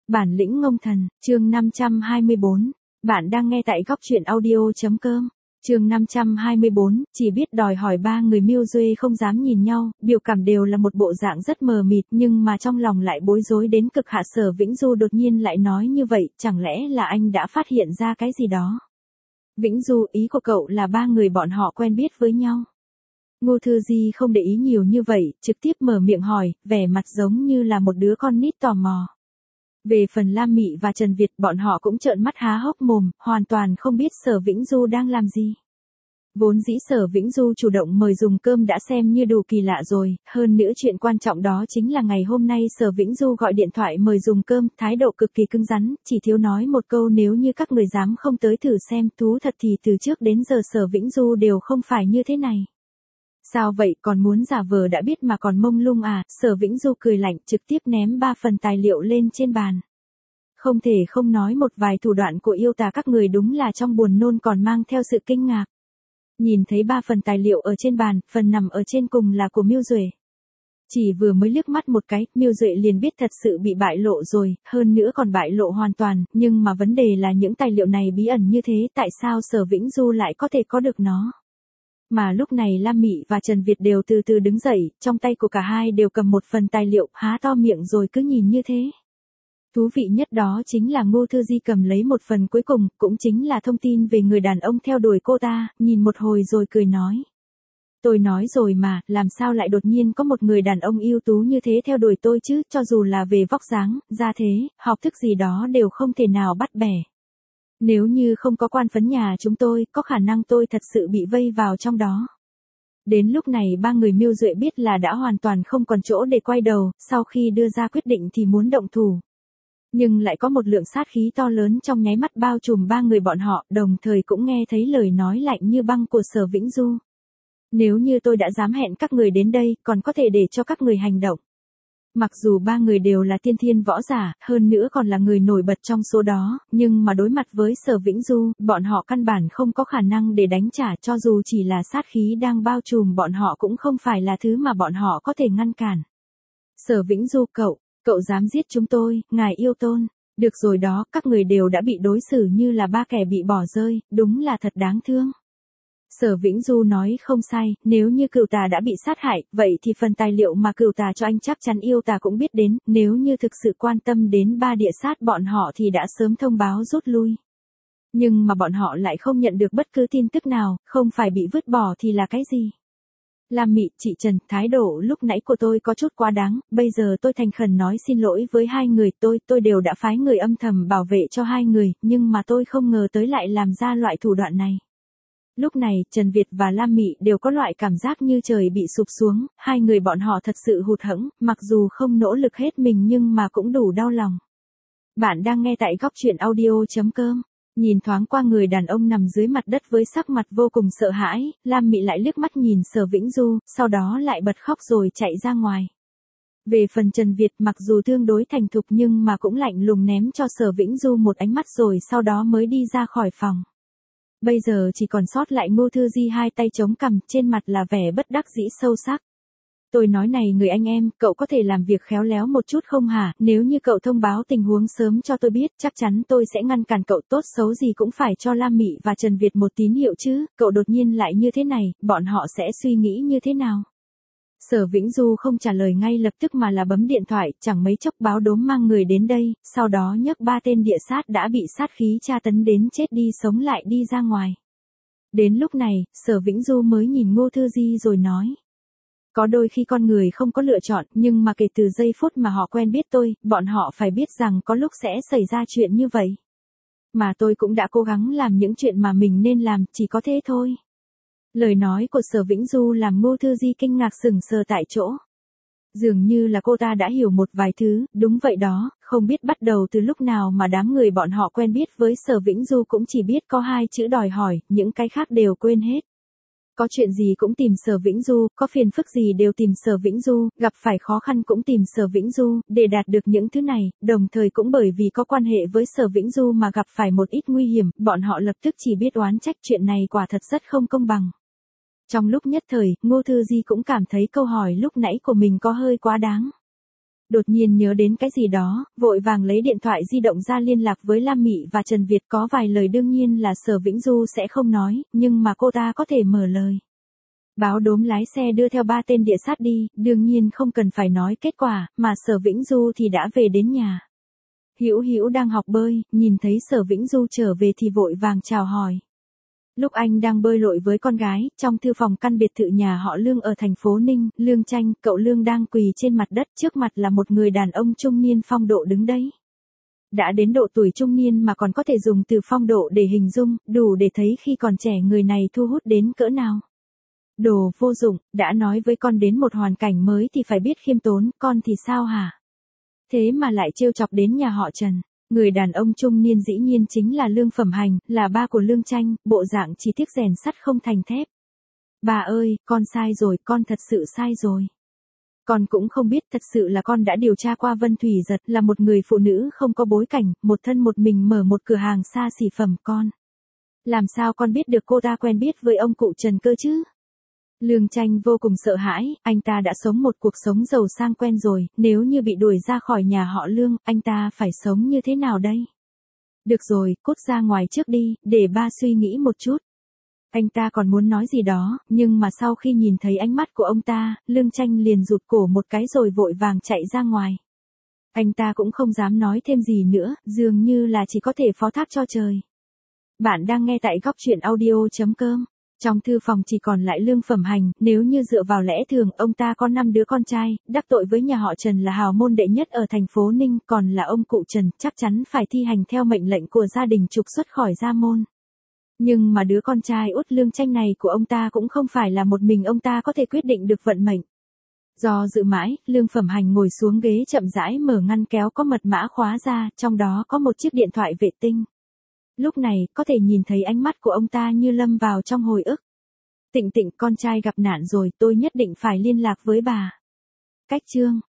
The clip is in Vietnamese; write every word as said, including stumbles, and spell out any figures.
Bản lĩnh ngông thần, chương năm trăm hai mươi bốn. Bạn đang nghe tại góc truyện audio.com. Chương năm trăm hai mươi bốn, chỉ biết đòi hỏi ba người Miêu Duệ không dám nhìn nhau, biểu cảm đều là một bộ dạng rất mờ mịt nhưng mà trong lòng lại bối rối đến cực hạ. Sở Vĩnh Du đột nhiên lại nói như vậy, chẳng lẽ là anh đã phát hiện ra cái gì đó? Vĩnh Du, ý của cậu là ba người bọn họ quen biết với nhau. Ngô Thư Di không để ý nhiều như vậy, trực tiếp mở miệng hỏi, vẻ mặt giống như là một đứa con nít tò mò. Về phần Lam Mị và Trần Việt, bọn họ cũng trợn mắt há hốc mồm, hoàn toàn không biết Sở Vĩnh Du đang làm gì. Vốn dĩ Sở Vĩnh Du chủ động mời dùng cơm đã xem như đủ kỳ lạ rồi, hơn nữa chuyện quan trọng đó chính là ngày hôm nay Sở Vĩnh Du gọi điện thoại mời dùng cơm, thái độ cực kỳ cứng rắn, chỉ thiếu nói một câu nếu như các người dám không tới thử xem. Thú thật thì từ trước đến giờ Sở Vĩnh Du đều không phải như thế này. Sao vậy, còn muốn giả vờ đã biết mà còn mông lung à? Sở Vĩnh Du cười lạnh, trực tiếp ném ba phần tài liệu lên trên bàn. Không thể không nói một vài thủ đoạn của yêu tà các người đúng là trong buồn nôn còn mang theo sự kinh ngạc. Nhìn thấy ba phần tài liệu ở trên bàn, phần nằm ở trên cùng là của Miêu Duệ. Chỉ vừa mới liếc mắt một cái, Miêu Duệ liền biết thật sự bị bại lộ rồi, hơn nữa còn bại lộ hoàn toàn, nhưng mà vấn đề là những tài liệu này bí ẩn như thế, tại sao Sở Vĩnh Du lại có thể có được nó? Mà lúc này Lam Mị và Trần Việt đều từ từ đứng dậy, trong tay của cả hai đều cầm một phần tài liệu, há to miệng rồi cứ nhìn như thế. Thú vị nhất đó chính là Ngô Thư Di cầm lấy một phần cuối cùng, cũng chính là thông tin về người đàn ông theo đuổi cô ta, nhìn một hồi rồi cười nói. Tôi nói rồi mà, làm sao lại đột nhiên có một người đàn ông ưu tú như thế theo đuổi tôi chứ, cho dù là về vóc dáng, gia thế, học thức gì đó đều không thể nào bắt bẻ. Nếu như không có quan phấn nhà chúng tôi, có khả năng tôi thật sự bị vây vào trong đó. Đến lúc này ba người Miêu Duệ biết là đã hoàn toàn không còn chỗ để quay đầu, sau khi đưa ra quyết định thì muốn động thủ. Nhưng lại có một lượng sát khí to lớn trong nháy mắt bao trùm ba người bọn họ, đồng thời cũng nghe thấy lời nói lạnh như băng của Sở Vĩnh Du. Nếu như tôi đã dám hẹn các người đến đây, còn có thể để cho các người hành động. Mặc dù ba người đều là tiên thiên võ giả, hơn nữa còn là người nổi bật trong số đó, nhưng mà đối mặt với Sở Vĩnh Du, bọn họ căn bản không có khả năng để đánh trả, cho dù chỉ là sát khí đang bao trùm bọn họ cũng không phải là thứ mà bọn họ có thể ngăn cản. Sở Vĩnh Du, cậu, cậu dám giết chúng tôi, ngài yêu tôn. Được rồi đó, các người đều đã bị đối xử như là ba kẻ bị bỏ rơi, đúng là thật đáng thương. Sở Vĩnh Du nói không sai, nếu như cửu tà đã bị sát hại, vậy thì phần tài liệu mà cửu tà cho anh chắc chắn yêu tà cũng biết đến, nếu như thực sự quan tâm đến ba địa sát bọn họ thì đã sớm thông báo rút lui. Nhưng mà bọn họ lại không nhận được bất cứ tin tức nào, không phải bị vứt bỏ thì là cái gì? Lam Mị, chị Trần, thái độ lúc nãy của tôi có chút quá đáng, bây giờ tôi thành khẩn nói xin lỗi với hai người, tôi, tôi đều đã phái người âm thầm bảo vệ cho hai người, nhưng mà tôi không ngờ tới lại làm ra loại thủ đoạn này. Lúc này, Trần Việt và Lam Mị đều có loại cảm giác như trời bị sụp xuống, hai người bọn họ thật sự hụt hẫng, mặc dù không nỗ lực hết mình nhưng mà cũng đủ đau lòng. Bạn đang nghe tại góc truyện audio.com. Nhìn thoáng qua người đàn ông nằm dưới mặt đất với sắc mặt vô cùng sợ hãi, Lam Mị lại liếc mắt nhìn Sở Vĩnh Du, sau đó lại bật khóc rồi chạy ra ngoài. Về phần Trần Việt, mặc dù tương đối thành thục nhưng mà cũng lạnh lùng ném cho Sở Vĩnh Du một ánh mắt rồi sau đó mới đi ra khỏi phòng. Bây giờ chỉ còn sót lại Ngô Thư Di hai tay chống cằm, trên mặt là vẻ bất đắc dĩ sâu sắc. Tôi nói này người anh em, cậu có thể làm việc khéo léo một chút không hả? Nếu như cậu thông báo tình huống sớm cho tôi biết, chắc chắn tôi sẽ ngăn cản cậu, tốt xấu gì cũng phải cho Lam Mị và Trần Việt một tín hiệu chứ, cậu đột nhiên lại như thế này, bọn họ sẽ suy nghĩ như thế nào? Sở Vĩnh Du không trả lời ngay lập tức mà là bấm điện thoại, chẳng mấy chốc báo đốm mang người đến đây, sau đó nhấc ba tên địa sát đã bị sát khí tra tấn đến chết đi sống lại đi ra ngoài. Đến lúc này, Sở Vĩnh Du mới nhìn Ngô Thư Di rồi nói. Có đôi khi con người không có lựa chọn, nhưng mà kể từ giây phút mà họ quen biết tôi, bọn họ phải biết rằng có lúc sẽ xảy ra chuyện như vậy. Mà tôi cũng đã cố gắng làm những chuyện mà mình nên làm, chỉ có thế thôi. Lời nói của Sở Vĩnh Du làm Ngô Thư Di kinh ngạc sững sờ tại chỗ. Dường như là cô ta đã hiểu một vài thứ, đúng vậy đó, không biết bắt đầu từ lúc nào mà đám người bọn họ quen biết với Sở Vĩnh Du cũng chỉ biết có hai chữ đòi hỏi, những cái khác đều quên hết. Có chuyện gì cũng tìm Sở Vĩnh Du, có phiền phức gì đều tìm Sở Vĩnh Du, gặp phải khó khăn cũng tìm Sở Vĩnh Du, để đạt được những thứ này, đồng thời cũng bởi vì có quan hệ với Sở Vĩnh Du mà gặp phải một ít nguy hiểm, bọn họ lập tức chỉ biết oán trách, chuyện này quả thật rất không công bằng. Trong lúc nhất thời, Ngô Thư Di cũng cảm thấy câu hỏi lúc nãy của mình có hơi quá đáng. Đột nhiên nhớ đến cái gì đó, vội vàng lấy điện thoại di động ra liên lạc với Lam Mị và Trần Việt, có vài lời đương nhiên là Sở Vĩnh Du sẽ không nói, nhưng mà cô ta có thể mở lời. Báo đốm lái xe đưa theo ba tên địa sát đi, đương nhiên không cần phải nói kết quả, mà Sở Vĩnh Du thì đã về đến nhà. Hữu Hữu đang học bơi, nhìn thấy Sở Vĩnh Du trở về thì vội vàng chào hỏi. Lúc anh đang bơi lội với con gái, trong thư phòng căn biệt thự nhà họ Lương ở thành phố Ninh, Lương Tranh, cậu Lương đang quỳ trên mặt đất, trước mặt là một người đàn ông trung niên phong độ đứng đấy. Đã đến độ tuổi trung niên mà còn có thể dùng từ phong độ để hình dung, đủ để thấy khi còn trẻ người này thu hút đến cỡ nào. Đồ vô dụng, đã nói với con đến một hoàn cảnh mới thì phải biết khiêm tốn, con thì sao hả? Thế mà lại trêu chọc đến nhà họ Trần. Người đàn ông trung niên dĩ nhiên chính là Lương Phẩm Hành, là ba của Lương Tranh, bộ dạng chỉ tiếc rèn sắt không thành thép. Bà ơi, con sai rồi, con thật sự sai rồi. Con cũng không biết, thật sự là con đã điều tra qua Vân Thủy Giật, là một người phụ nữ không có bối cảnh, một thân một mình mở một cửa hàng xa xỉ phẩm con. Làm sao con biết được cô ta quen biết với ông cụ Trần cơ chứ? Lương Tranh vô cùng sợ hãi, anh ta đã sống một cuộc sống giàu sang quen rồi, nếu như bị đuổi ra khỏi nhà họ Lương, anh ta phải sống như thế nào đây? Được rồi, cút ra ngoài trước đi, để ba suy nghĩ một chút. Anh ta còn muốn nói gì đó, nhưng mà sau khi nhìn thấy ánh mắt của ông ta, Lương Tranh liền rụt cổ một cái rồi vội vàng chạy ra ngoài. Anh ta cũng không dám nói thêm gì nữa, dường như là chỉ có thể phó thác cho trời. Bạn đang nghe tại góc truyện audio chấm com. Trong thư phòng chỉ còn lại Lương Phẩm Hành, nếu như dựa vào lẽ thường, ông ta có năm đứa con trai, đắc tội với nhà họ Trần là hào môn đệ nhất ở thành phố Ninh, còn là ông cụ Trần, chắc chắn phải thi hành theo mệnh lệnh của gia đình trục xuất khỏi gia môn. Nhưng mà đứa con trai út Lương Tranh này của ông ta cũng không phải là một mình ông ta có thể quyết định được vận mệnh. Do dự mãi, Lương Phẩm Hành ngồi xuống ghế chậm rãi mở ngăn kéo có mật mã khóa ra, trong đó có một chiếc điện thoại vệ tinh. Lúc này, có thể nhìn thấy ánh mắt của ông ta như lâm vào trong hồi ức. Tịnh Tịnh, con trai gặp nạn rồi, tôi nhất định phải liên lạc với bà. Cách chương